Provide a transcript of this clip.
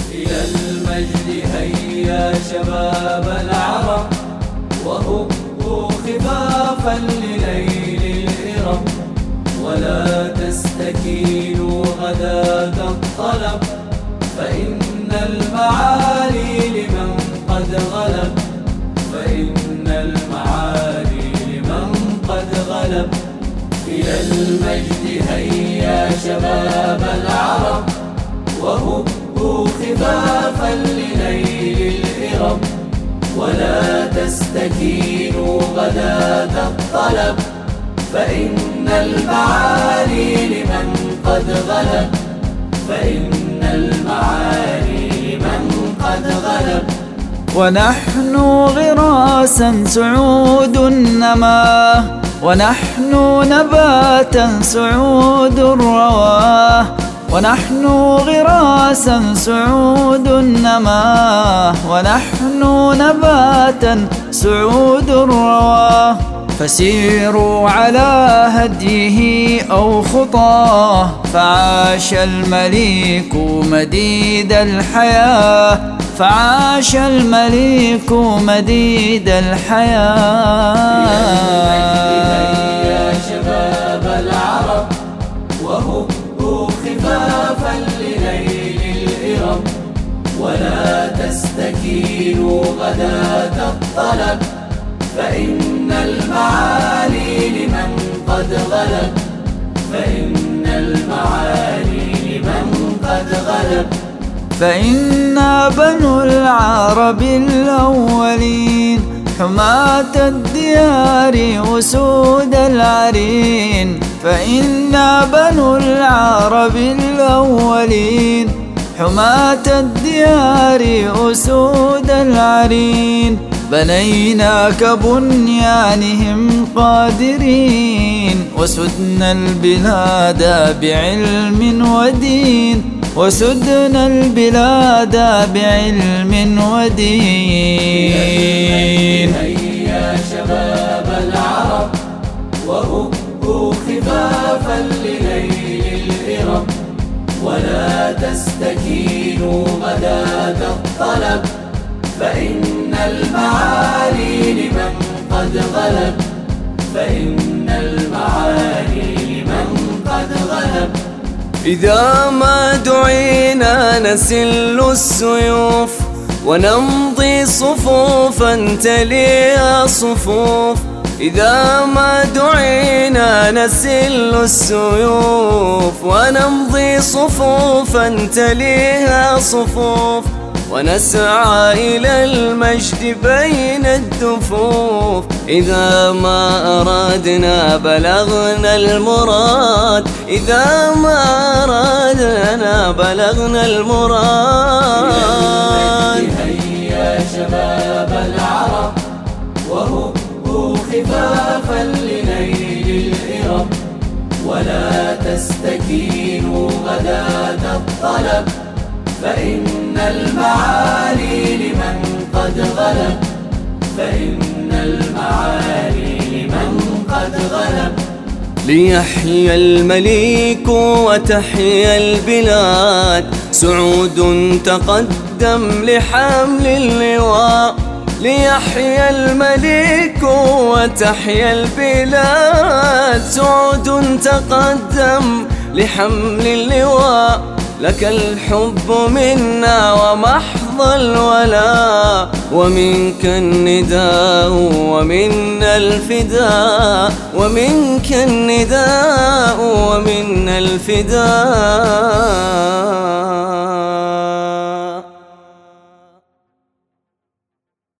إلى المجد هيا شباب العرب، وهبوا خفافا لليل الهرم، ولا تستكينوا غداة الطلب، فإن المعالي لمن قد غلب، فإن المعالي لمن قد غلب. إلى المجد هيا شباب العرب، وهبوا خفافا لنيل الهرم، ولا تستكينوا غداة الطلب، فإن المعالي لمن قد غلب، فإن المعالي لمن قد غلب. ونحن غراسا سعود النماه، ونحن نباتا سعود الرواه، ونحن غراسا سعود النماه، ونحن نباتا سعود الرواه. فسيروا على هديه أو خطاه، فعاش المليك مديد الحياة، فعاش المليك مديد الحياة. يا شباب العرب، وهبوا خفافا لنيل الهرم، ولا تستكينوا غداة الطلب، فإن المعالي لمن قد غلب، فإن المعالي لمن قد غلب. فإنا بنو العرب الأولين، حماة الديار وسود العرين، فإنا بنو العرب الأولين، حماة الديار وسود العرين. بنينا كبنيانهم قادرين، وسدنا البلاد بعلم ودين، وسدنا البلاد بعلم ودين. هيا شباب العرب، وهبوا خفافا لنيل الهرم، ولا تستكينوا غداة الطلب، فإن المعالي لمن قد غلب، فإن المعالي لمن قد غلب. إذا ما دعينا نسل السيوف، ونمضي صفوفا تليها صفوف. إذا ما دعينا نسل السيوف، ونمضي صفوفا تليها صفوف، ونسعى إلى المجد بين الدفوف. إذا ما أرادنا بلغنا المراد، إذا ما أرادنا بلغنا المراد. هيا شباب العرب، وهبوا خفافا لنيل الهرم، ولا تستكينوا غداة الطلب، فإن المعالي لمن قد غلب، فإن المعالي لمن قد غلب. ليحيى المليك وتحيا البلاد، سعود تقدم لحمل اللواء. ليحيى المليك وتحيا البلاد، سعود تقدم لحمل اللواء. لك الحب منا ومحض الولاء، ومنك النداء ومنا الفداء، ومنك النداء ومنا الفداء.